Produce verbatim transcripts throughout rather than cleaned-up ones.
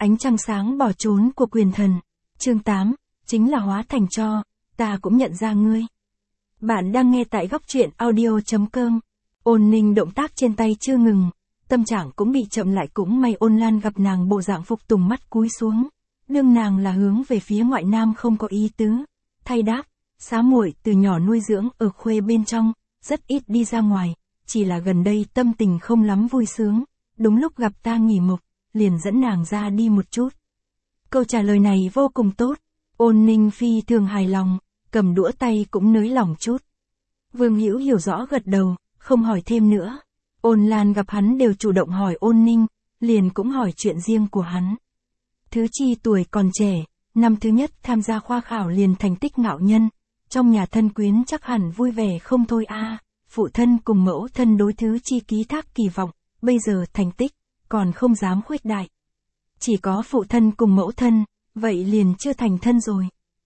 ánh trăng sáng bỏ trốn của quyền thần. Chương tám, chính là hóa thành tro, ta cũng nhận ra ngươi. Bạn đang nghe tại góc truyện audio chấm com. Ôn Ninh động tác trên tay chưa ngừng, tâm trạng cũng bị chậm lại, cũng may Ôn Lan gặp nàng bộ dạng phục tùng, mắt cúi xuống. Lưng nàng là hướng về phía ngoại nam, không có ý tứ. Thay đáp, xá muội từ nhỏ nuôi dưỡng ở khuê bên trong, rất ít đi ra ngoài, chỉ là gần đây tâm tình không lắm vui sướng. Đúng lúc gặp ta nghỉ mộc, liền dẫn nàng ra đi một chút. Câu trả lời này vô cùng tốt. Ôn Ninh phi thường hài lòng, cầm đũa tay cũng nới lỏng chút. Vương Hữu hiểu rõ gật đầu, không hỏi thêm nữa. Ôn Lan gặp hắn đều chủ động hỏi Ôn Ninh, liền cũng hỏi chuyện riêng của hắn. Thứ Chi tuổi còn trẻ, năm thứ nhất tham gia khoa khảo liền thành tích ngạo nhân, trong nhà thân quyến chắc hẳn vui vẻ không thôi a. À, phụ thân cùng mẫu thân đối Thứ Chi ký thác kỳ vọng, bây giờ thành tích, còn không dám khuếch đại. Chỉ có phụ thân cùng mẫu thân, vậy liền chưa thành thân rồi.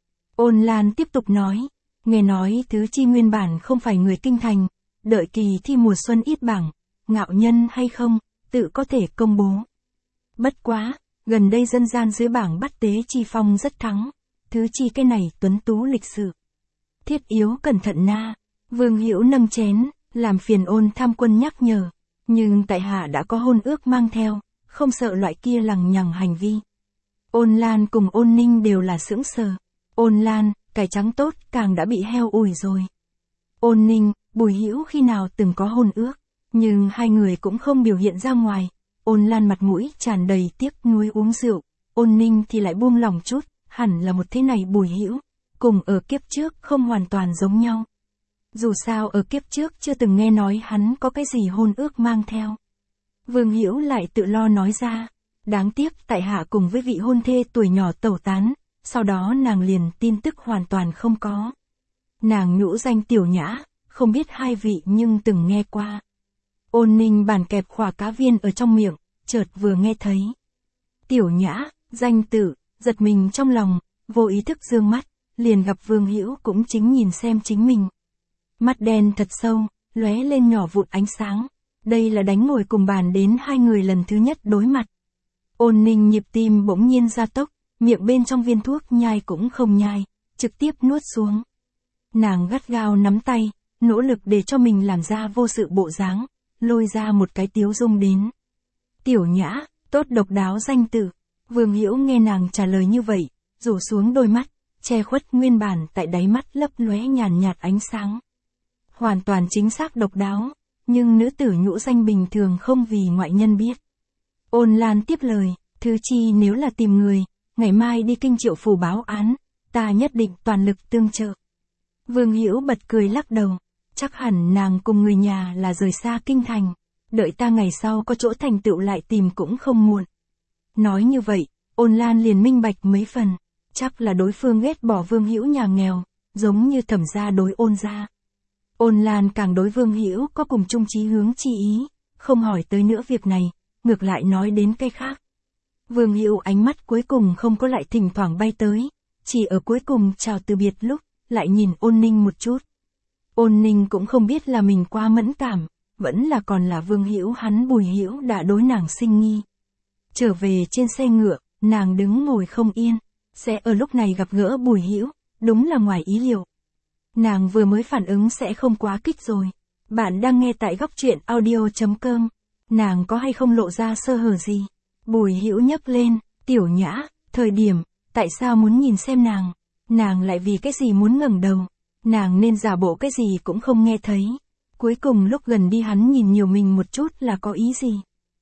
Ôn Lan tiếp tục nói, nghe nói Thứ Chi nguyên bản không phải người kinh thành, đợi kỳ thi mùa xuân ít bảng, ngạo nhân hay không, tự có thể công bố. Bất quá, gần đây dân gian dưới bảng bắt Tế Chi Phong rất thắng, Thứ Chi cái này tuấn tú lịch sự. Thiết yếu cẩn thận na. Vương Hữu nâng chén, làm phiền Ôn Tham Quân nhắc nhở, nhưng tại hạ đã có hôn ước mang theo, không sợ loại kia lằng nhằng hành vi. Ôn Lan cùng Ôn Ninh đều là sững sờ. Ôn Lan, cải trắng tốt càng đã bị heo ủi rồi. Ôn Ninh, Bùi Hữu khi nào từng có hôn ước, nhưng hai người cũng không biểu hiện ra ngoài. Ôn Lan mặt mũi tràn đầy tiếc nuối uống rượu, Ôn Ninh thì lại buông lòng chút, hẳn là một thế này Bùi Hữu, cùng ở kiếp trước không hoàn toàn giống nhau. Dù sao ở kiếp trước chưa từng nghe nói hắn có cái gì hôn ước mang theo. Vương Hữu lại tự lo nói ra, đáng tiếc tại hạ cùng với vị hôn thê tuổi nhỏ tẩu tán, sau đó nàng liền tin tức hoàn toàn không có. Nàng nhũ danh Tiểu Nhã, không biết hai vị nhưng từng nghe qua. Ôn Ninh bàn kẹp khỏa cá viên ở trong miệng, chợt vừa nghe thấy. Tiểu Nhã, danh tự, giật mình trong lòng, vô ý thức dương mắt, liền gặp Vương Hữu cũng chính nhìn xem chính mình. Mắt đen thật sâu, lóe lên nhỏ vụn ánh sáng. Đây là đánh ngồi cùng bàn đến hai người lần thứ nhất đối mặt. Ôn Ninh nhịp tim bỗng nhiên gia tốc, miệng bên trong viên thuốc nhai cũng không nhai, trực tiếp nuốt xuống. Nàng gắt gao nắm tay, nỗ lực để cho mình làm ra vô sự bộ dáng, lôi ra một cái tiếu dung đến. Tiểu Nhã, tốt độc đáo danh tự. Vương Hữu nghe nàng trả lời như vậy, rủ xuống đôi mắt, che khuất nguyên bản tại đáy mắt lấp lóe nhàn nhạt ánh sáng. Hoàn toàn chính xác độc đáo, nhưng nữ tử nhũ danh bình thường không vì ngoại nhân biết. Ôn Lan tiếp lời, Thứ Chi nếu là tìm người, ngày mai đi kinh Triệu phủ báo án, ta nhất định toàn lực tương trợ. Vương Hữu bật cười lắc đầu, chắc hẳn nàng cùng người nhà là rời xa kinh thành, đợi ta ngày sau có chỗ thành tựu lại tìm cũng không muộn. Nói như vậy, Ôn Lan liền minh bạch mấy phần, chắc là đối phương ghét bỏ Vương Hữu nhà nghèo, giống như Thẩm gia đối Ôn gia. Ôn Lan càng đối Vương Hữu có cùng chung chí hướng chi ý, không hỏi tới nữa việc này, ngược lại nói đến cái khác. Vương Hữu ánh mắt cuối cùng không có lại thỉnh thoảng bay tới, chỉ ở cuối cùng chào từ biệt lúc, lại nhìn Ôn Ninh một chút. Ôn Ninh cũng không biết là mình quá mẫn cảm, vẫn là còn là Vương Hữu hắn Bùi Hữu đã đối nàng sinh nghi. Trở về trên xe ngựa, nàng đứng ngồi không yên, sẽ ở lúc này gặp gỡ Bùi Hữu, đúng là ngoài ý liệu. Nàng vừa mới phản ứng sẽ không quá kích rồi. Bạn đang nghe tại góc truyện audio chấm com. Nàng có hay không lộ ra sơ hở gì? Bùi Hữu nhấc lên, Tiểu Nhã, thời điểm, tại sao muốn nhìn xem nàng? Nàng lại vì cái gì muốn ngẩng đầu? Nàng nên giả bộ cái gì cũng không nghe thấy. Cuối cùng lúc gần đi hắn nhìn nhiều mình một chút là có ý gì?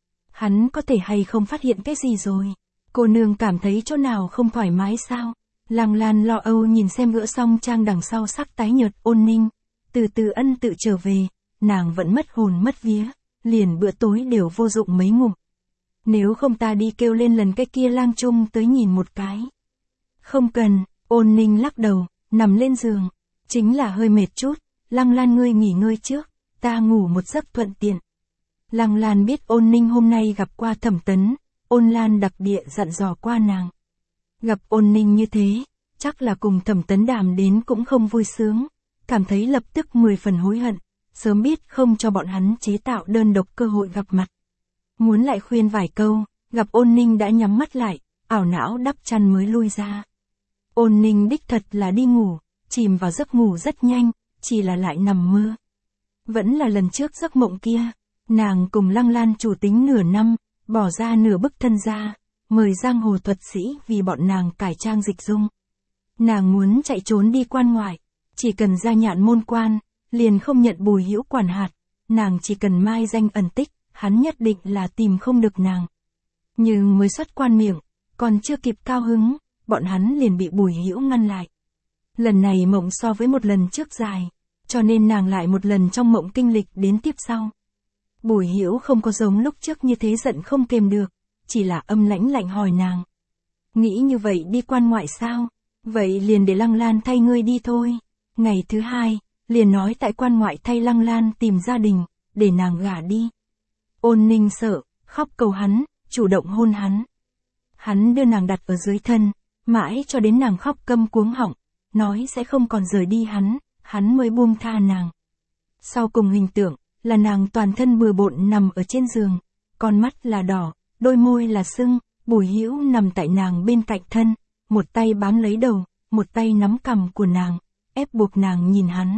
Hắn có thể hay không phát hiện cái gì rồi? Cô nương cảm thấy chỗ nào không thoải mái sao? Lăng Lan lo âu nhìn xem gỡ xong trang đằng sau sắc tái nhợt Ôn Ninh, từ từ ân tự trở về, nàng vẫn mất hồn mất vía, liền bữa tối đều vô dụng mấy ngụm. Nếu không ta đi kêu lên lần cái kia lang trung tới nhìn một cái. Không cần, Ôn Ninh lắc đầu, nằm lên giường, chính là hơi mệt chút, Lăng Lan ngươi nghỉ ngơi trước, ta ngủ một giấc thuận tiện. Lăng Lan biết Ôn Ninh hôm nay gặp qua Thẩm Tấn, Ôn Lan đặc địa dặn dò qua nàng. Gặp Ôn Ninh như thế, chắc là cùng Thẩm Tấn đàm đến cũng không vui sướng, cảm thấy lập tức mười phần hối hận, sớm biết không cho bọn hắn chế tạo đơn độc cơ hội gặp mặt. Muốn lại khuyên vài câu, gặp Ôn Ninh đã nhắm mắt lại, ảo não đắp chăn mới lui ra. Ôn Ninh đích thật là đi ngủ, chìm vào giấc ngủ rất nhanh, chỉ là lại nằm mơ. Vẫn là lần trước giấc mộng kia, nàng cùng Lăng Lan chủ tính nửa năm, bỏ ra nửa bức thân ra, mời giang hồ thuật sĩ vì bọn nàng cải trang dịch dung. Nàng muốn chạy trốn đi quan ngoại, chỉ cần ra nhạn môn quan, liền không nhận Bùi Hữu quản hạt, nàng chỉ cần mai danh ẩn tích, hắn nhất định là tìm không được nàng. Nhưng mới xuất quan miệng, còn chưa kịp cao hứng, bọn hắn liền bị Bùi Hữu ngăn lại. Lần này mộng so với một lần trước dài, cho nên nàng lại một lần trong mộng kinh lịch đến tiếp sau. Bùi Hữu không có giống lúc trước như thế giận không kềm được, chỉ là âm lãnh lạnh hỏi nàng. Nghĩ như vậy đi quan ngoại sao? Vậy liền để Lăng Lan thay ngươi đi thôi. Ngày thứ hai, liền nói tại quan ngoại thay Lăng Lan tìm gia đình, để nàng gả đi. Ôn Ninh sợ, khóc cầu hắn, chủ động hôn hắn. Hắn đưa nàng đặt ở dưới thân, mãi cho đến nàng khóc câm cuống họng, nói sẽ không còn rời đi hắn, hắn mới buông tha nàng. Sau cùng hình tượng, là nàng toàn thân bừa bộn nằm ở trên giường, con mắt là đỏ, đôi môi là sưng, Bùi Hữu nằm tại nàng bên cạnh thân, một tay bám lấy đầu, một tay nắm cằm của nàng, ép buộc nàng nhìn hắn.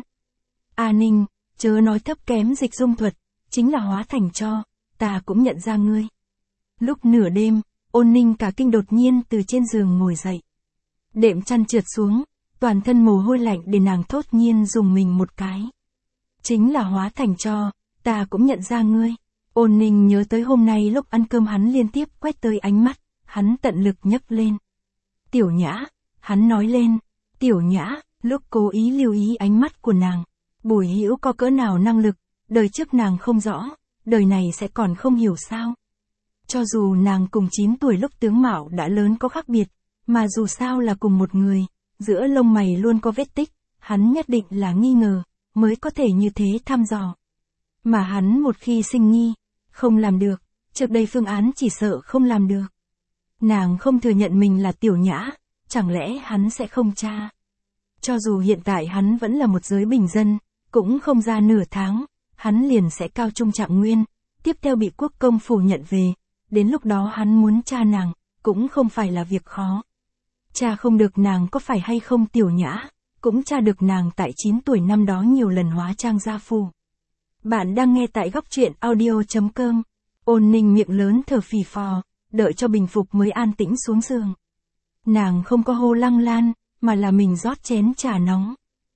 A Ninh, chớ nói thấp kém dịch dung thuật, chính là hóa thành tro, ta cũng nhận ra ngươi. Lúc nửa đêm, Ôn Ninh cả kinh đột nhiên từ trên giường ngồi dậy. Đệm chăn trượt xuống, toàn thân mồ hôi lạnh để nàng thốt nhiên dùng mình một cái. Chính là hóa thành tro, ta cũng nhận ra ngươi. Ôn Ninh nhớ tới hôm nay lúc ăn cơm hắn liên tiếp quét tới ánh mắt, hắn tận lực nhấc lên. Tiểu Nhã, hắn nói lên, Tiểu Nhã, lúc cố ý lưu ý ánh mắt của nàng. Bùi Hữu có cỡ nào năng lực, đời trước nàng không rõ, đời này sẽ còn không hiểu sao. Cho dù nàng cùng chín tuổi lúc tướng mạo đã lớn có khác biệt, mà dù sao là cùng một người, giữa lông mày luôn có vết tích, hắn nhất định là nghi ngờ, mới có thể như thế thăm dò. Mà hắn một khi sinh nghi, không làm được, trước đây phương án chỉ sợ không làm được. Nàng không thừa nhận mình là Tiểu Nhã, chẳng lẽ hắn sẽ không tra? Cho dù hiện tại hắn vẫn là một giới bình dân, cũng không ra nửa tháng, hắn liền sẽ cao trung trạng nguyên, tiếp theo bị quốc công phủ nhận về, đến lúc đó hắn muốn tra nàng, cũng không phải là việc khó. Tra không được nàng có phải hay không Tiểu Nhã, cũng tra được nàng tại chín tuổi năm đó nhiều lần hóa trang gia phù. Bạn đang nghe tại góc truyện audio chấm com. Ôn Ninh miệng lớn thở phì phò, đợi cho bình phục mới an tĩnh xuống giường. Nàng không có hô Lăng Lan, mà là mình rót chén trà nóng.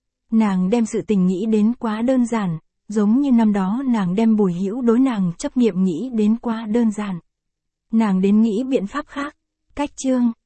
Nàng đem sự tình nghĩ đến quá đơn giản, giống như năm đó nàng đem Bùi Hữu đối nàng chấp niệm nghĩ đến quá đơn giản. Nàng đến nghĩ biện pháp khác. Cách chương